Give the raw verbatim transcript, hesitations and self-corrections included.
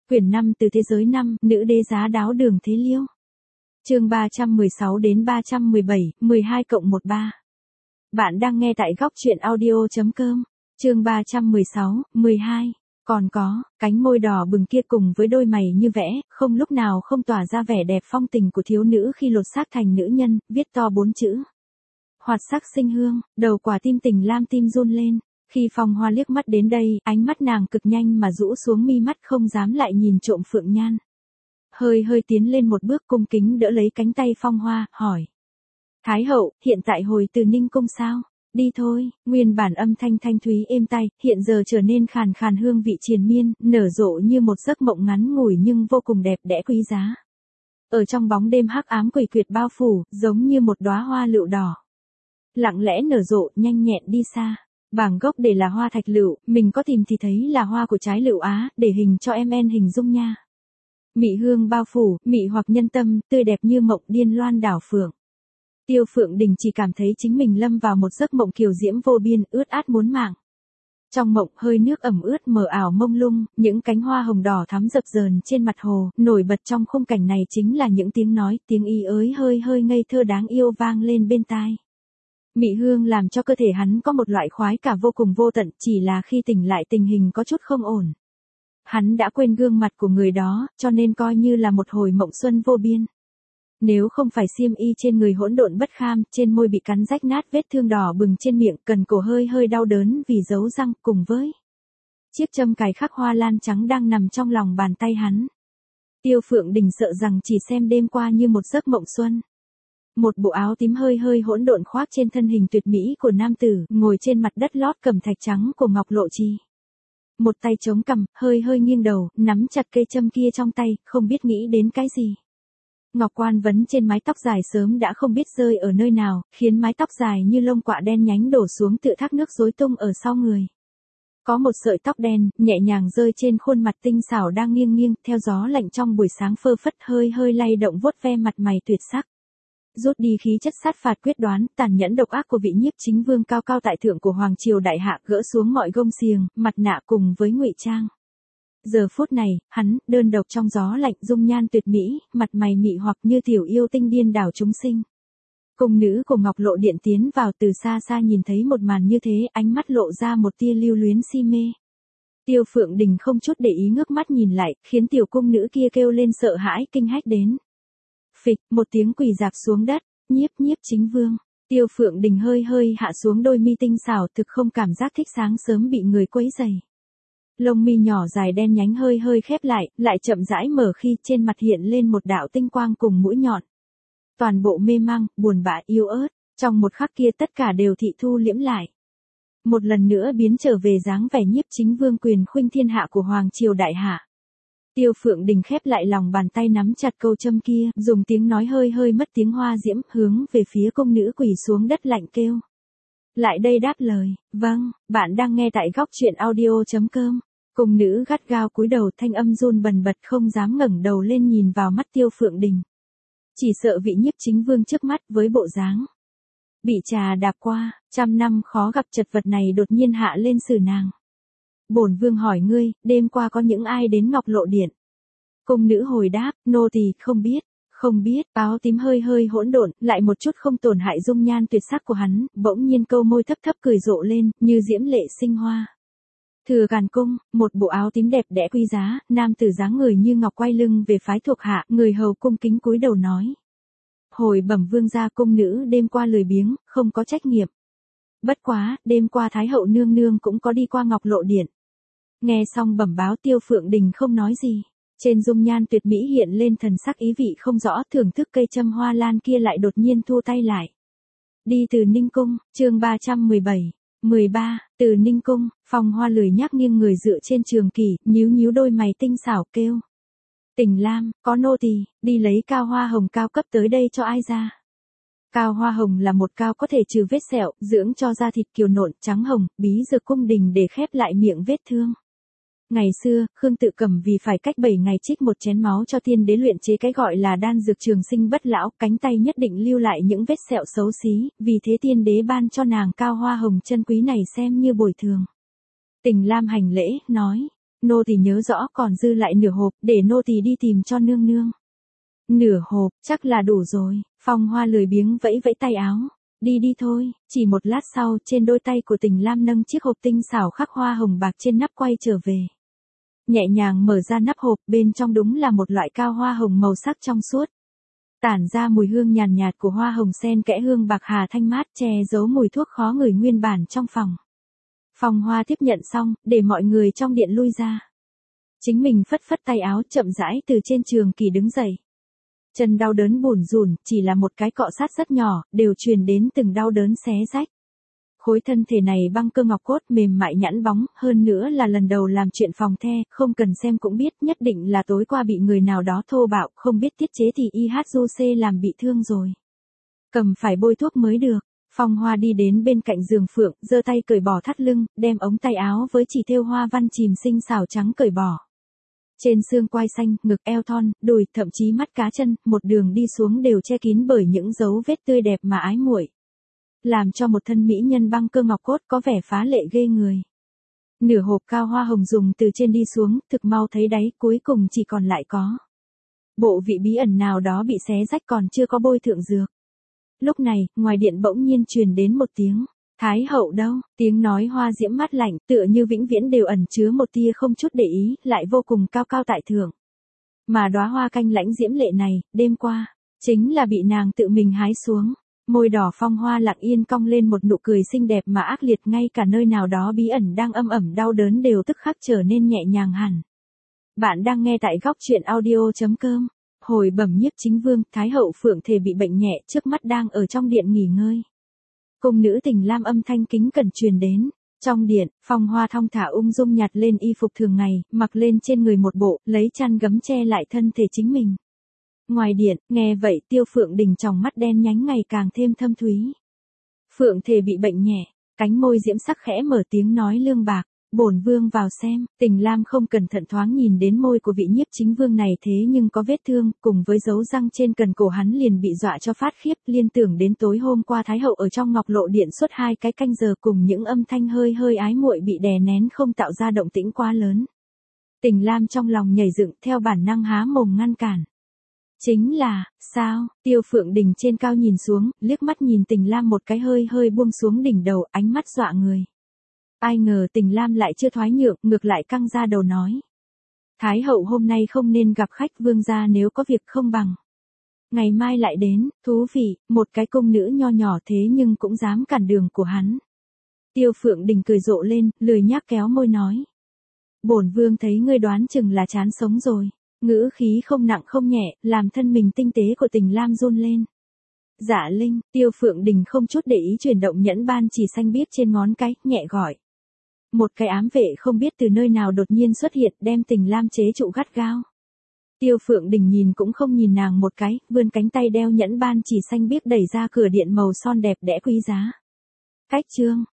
Quyển năm Từ thế giới năm, nữ đế giá đáo Đường Thế Liêu. Chương ba trăm mười sáu đến ba trăm mười bảy, mười hai cộng mười ba. Bạn đang nghe tại góc truyện audio chấm com. Chương ba trăm mười sáu, mười hai. Còn có, cánh môi đỏ bừng kia cùng với đôi mày như vẽ, không lúc nào không tỏa ra vẻ đẹp phong tình của thiếu nữ khi lột xác thành nữ nhân, viết to bốn chữ. Hoạt sắc sinh hương, đầu quả tim Tình Lam tim run lên. Khi Phong Hoa liếc mắt đến đây, ánh mắt nàng cực nhanh mà rũ xuống mi mắt không dám lại nhìn trộm Phượng Nhan. Hơi hơi tiến lên một bước cung kính đỡ lấy cánh tay Phong Hoa, hỏi. Thái hậu, hiện tại hồi từ Ninh Cung sao? Đi thôi, nguyên bản âm thanh thanh thúy êm tai, hiện giờ trở nên khàn khàn hương vị triền miên, nở rộ như một giấc mộng ngắn ngủi nhưng vô cùng đẹp đẽ quý giá. Ở trong bóng đêm hắc ám quỷ quyệt bao phủ, giống như một đóa hoa lựu đỏ. Lặng lẽ nở rộ, nhanh nhẹn đi xa. Bảng gốc để là hoa thạch lựu, mình có tìm thì thấy là hoa của trái lựu Á, để hình cho em en hình dung nha. Mị hương bao phủ, mị hoặc nhân tâm, tươi đẹp như mộng điên loan đảo phượng. Tiêu Phượng Đình chỉ cảm thấy chính mình lâm vào một giấc mộng kiều diễm vô biên, ướt át muốn mạng. Trong mộng, hơi nước ẩm ướt mờ ảo mông lung, những cánh hoa hồng đỏ thắm dập dờn trên mặt hồ, nổi bật trong khung cảnh này chính là những tiếng nói, tiếng y ới hơi hơi ngây thơ đáng yêu vang lên bên tai. Mị hương làm cho cơ thể hắn có một loại khoái cả vô cùng vô tận, chỉ là khi tỉnh lại tình hình có chút không ổn. Hắn đã quên gương mặt của người đó, cho nên coi như là một hồi mộng xuân vô biên. Nếu không phải xiêm y trên người hỗn độn bất kham, trên môi bị cắn rách nát vết thương đỏ bừng trên miệng, cần cổ hơi hơi đau đớn vì dấu răng, cùng với chiếc châm cài khắc hoa lan trắng đang nằm trong lòng bàn tay hắn. Tiêu Phượng Đình sợ rằng chỉ xem đêm qua như một giấc mộng xuân. Một bộ áo tím hơi hơi hỗn độn khoác trên thân hình tuyệt mỹ của nam tử, ngồi trên mặt đất lót cẩm thạch trắng của Ngọc Lộ Trì. Một tay chống cằm, hơi hơi nghiêng đầu, nắm chặt cây châm kia trong tay, không biết nghĩ đến cái gì. Ngọc quan vấn trên mái tóc dài sớm đã không biết rơi ở nơi nào, khiến mái tóc dài như lông quạ đen nhánh đổ xuống tựa thác nước rối tung ở sau người. Có một sợi tóc đen, nhẹ nhàng rơi trên khuôn mặt tinh xảo đang nghiêng nghiêng, theo gió lạnh trong buổi sáng phơ phất hơi hơi lay động vuốt ve mặt mày tuyệt sắc. Rút đi khí chất sát phạt quyết đoán, tàn nhẫn độc ác của vị nhiếp chính vương cao cao tại thượng của Hoàng Triều Đại Hạ, gỡ xuống mọi gông xiềng, mặt nạ cùng với ngụy trang. Giờ phút này, hắn, đơn độc trong gió lạnh, dung nhan tuyệt mỹ, mặt mày mị hoặc như tiểu yêu tinh điên đảo chúng sinh. Cung nữ của Ngọc Lộ Điện tiến vào, từ xa xa nhìn thấy một màn như thế, ánh mắt lộ ra một tia lưu luyến si mê. Tiêu Phượng Đình không chút để ý ngước mắt nhìn lại, khiến tiểu cung nữ kia kêu lên sợ hãi kinh hách đến. Phịch, một tiếng quỳ dạp xuống đất, nhiếp nhiếp chính vương. Tiêu Phượng Đình hơi hơi hạ xuống đôi mi tinh xảo, thực không cảm giác thích sáng sớm bị người quấy rầy. Lông mi nhỏ dài đen nhánh hơi hơi khép lại, lại chậm rãi mở khi trên mặt hiện lên một đạo tinh quang cùng mũi nhọn. Toàn bộ mê mang, buồn bã yếu ớt, trong một khắc kia tất cả đều thị thu liễm lại. Một lần nữa biến trở về dáng vẻ nhiếp chính vương quyền khuynh thiên hạ của Hoàng Triều Đại Hạ. Tiêu Phượng Đình khép lại lòng bàn tay nắm chặt câu châm kia, dùng tiếng nói hơi hơi mất tiếng hoa diễm, hướng về phía cung nữ quỳ xuống đất lạnh kêu. Lại đây đáp lời, vâng, bạn đang nghe tại góc truyện audio chấm com. Cung nữ gắt gao cúi đầu, thanh âm run bần bật, không dám ngẩng đầu lên nhìn vào mắt Tiêu Phượng Đình. Chỉ sợ vị nhiếp chính vương trước mắt với bộ dáng bị trà đạp qua, trăm năm khó gặp chật vật này đột nhiên hạ lên xử nàng. Bổn vương hỏi ngươi, đêm qua có những ai đến Ngọc Lộ Điện? Cung nữ hồi đáp, nô tỳ không biết, không biết. Áo tím hơi hơi hỗn độn, lại một chút không tổn hại dung nhan tuyệt sắc của hắn, bỗng nhiên câu môi thấp thấp cười rộ lên, như diễm lệ sinh hoa. Thừa Càn Cung, một bộ áo tím đẹp đẽ quý giá, nam tử dáng người như ngọc quay lưng về phái thuộc hạ, người hầu cung kính cúi đầu nói. Hồi bẩm vương gia, cung nữ đêm qua lười biếng, không có trách nhiệm. Bất quá, đêm qua Thái hậu nương nương cũng có đi qua Ngọc Lộ Điện. Nghe xong bẩm báo, Tiêu Phượng Đình không nói gì. Trên dung nhan tuyệt mỹ hiện lên thần sắc ý vị không rõ, thưởng thức cây châm hoa lan kia lại đột nhiên thu tay lại. Đi từ Ninh Cung, chương ba trăm mười bảy, mười ba, từ Ninh Cung, Phong Hoa lười nhác nghiêng người dựa trên trường kỷ, nhíu nhíu đôi mày tinh xảo kêu. Tình Lam, có nô tỳ, đi lấy cao hoa hồng cao cấp tới đây cho ai ra. Cao hoa hồng là một cao có thể trừ vết sẹo, dưỡng cho da thịt kiều nộn, trắng hồng, bí dược cung đình để khép lại miệng vết thương. Ngày xưa, Khương Tự Cầm vì phải cách bảy ngày trích một chén máu cho tiên đế luyện chế cái gọi là đan dược trường sinh bất lão, cánh tay nhất định lưu lại những vết sẹo xấu xí, vì thế tiên đế ban cho nàng cao hoa hồng chân quý này xem như bồi thường. Tình Lam hành lễ, nói, Nô tỳ nhớ rõ còn dư lại nửa hộp, để nô tỳ đi tìm cho nương nương. Nửa hộp, chắc là đủ rồi, Phong Hoa lười biếng vẫy vẫy tay áo. Đi đi thôi, chỉ một lát sau, trên đôi tay của Tình Lam nâng chiếc hộp tinh xảo khắc hoa hồng bạc trên nắp quay trở về. Nhẹ nhàng mở ra nắp hộp, bên trong đúng là một loại cao hoa hồng màu sắc trong suốt. Tản ra mùi hương nhàn nhạt, nhạt của hoa hồng xen kẽ hương bạc hà thanh mát che giấu mùi thuốc khó ngửi nguyên bản trong phòng. Phong Hoa tiếp nhận xong, để mọi người trong điện lui ra. Chính mình phất phất tay áo chậm rãi từ trên trường kỳ đứng dậy. Chân đau đớn bủn rủn, chỉ là một cái cọ sát rất nhỏ, đều truyền đến từng đau đớn xé rách. Khối thân thể này băng cơ ngọc cốt mềm mại nhẵn bóng, hơn nữa là lần đầu làm chuyện phòng the, không cần xem cũng biết nhất định là tối qua bị người nào đó thô bạo, không biết tiết chế thì i hát du xê làm bị thương rồi. Cầm phải bôi thuốc mới được. Phong Hoa đi đến bên cạnh giường Phượng, giơ tay cởi bỏ thắt lưng, đem ống tay áo với chỉ thêu hoa văn chìm xinh xảo trắng cởi bỏ. Trên xương quai xanh, ngực eo thon, đùi, thậm chí mắt cá chân, một đường đi xuống đều che kín bởi những dấu vết tươi đẹp mà ái muội. Làm cho một thân mỹ nhân băng cơ ngọc cốt có vẻ phá lệ ghê người. Nửa hộp cao hoa hồng dùng từ trên đi xuống, thực mau thấy đáy, cuối cùng chỉ còn lại có bộ vị bí ẩn nào đó bị xé rách còn chưa có bôi thượng dược. Lúc này, ngoài điện bỗng nhiên truyền đến một tiếng. Thái hậu đâu? Tiếng nói hoa diễm mát lạnh, tựa như vĩnh viễn đều ẩn chứa một tia không chút để ý, lại vô cùng cao cao tại thượng. Mà đóa hoa canh lãnh diễm lệ này, đêm qua, chính là bị nàng tự mình hái xuống. Môi đỏ Phong Hoa lặng yên cong lên một nụ cười xinh đẹp mà ác liệt, ngay cả nơi nào đó bí ẩn đang âm ẩm đau đớn đều tức khắc trở nên nhẹ nhàng hẳn. Bạn đang nghe tại góc truyện audio chấm com. Hồi bẩm nhiếp chính vương, Thái hậu Phượng Thể bị bệnh nhẹ, trước mắt đang ở trong điện nghỉ ngơi. Cung nữ Tình Lam âm thanh kính cẩn truyền đến. Trong điện, Phong Hoa thong thả ung dung nhặt lên y phục thường ngày, mặc lên trên người một bộ, lấy chăn gấm che lại thân thể chính mình. Ngoài điện, nghe vậy Tiêu Phượng Đình tròng mắt đen nhánh ngày càng thêm thâm thúy. Phượng Thể bị bệnh nhẹ, cánh môi diễm sắc khẽ mở tiếng nói lương bạc. Bổn vương vào xem. Tình Lam không cẩn thận thoáng nhìn đến môi của vị nhiếp chính vương này, thế nhưng có vết thương, cùng với dấu răng trên cần cổ hắn liền bị dọa cho phát khiếp, liên tưởng đến tối hôm qua Thái hậu ở trong Ngọc Lộ điện suốt hai cái canh giờ cùng những âm thanh hơi hơi ái muội bị đè nén không tạo ra động tĩnh quá lớn. Tình Lam trong lòng nhảy dựng, theo bản năng há mồm ngăn cản. Chính là, sao? Tiêu Phượng Đình trên cao nhìn xuống, liếc mắt nhìn Tình Lam một cái, hơi hơi buông xuống đỉnh đầu, ánh mắt dọa người. Ai ngờ Tình Lam lại chưa thoái nhượng, ngược lại căng ra đầu nói. Thái hậu hôm nay không nên gặp khách, vương gia nếu có việc không bằng. Ngày mai lại đến. Thú vị, một cái cung nữ nho nhỏ thế nhưng cũng dám cản đường của hắn. Tiêu Phượng Đình cười rộ lên, lười nhác kéo môi nói. Bổn vương thấy ngươi đoán chừng là chán sống rồi. Ngữ khí không nặng không nhẹ, làm thân mình tinh tế của Tình Lam run lên. Dạ Linh, Tiêu Phượng Đình không chút để ý chuyển động nhẫn ban chỉ xanh biếc trên ngón cái, nhẹ gọi. Một cái ám vệ không biết từ nơi nào đột nhiên xuất hiện, đem Tình Lam chế trụ gắt gao. Tiêu Phượng Đình nhìn cũng không nhìn nàng một cái, vươn cánh tay đeo nhẫn ban chỉ xanh biếc đẩy ra cửa điện màu son đẹp đẽ quý giá. Cách chương,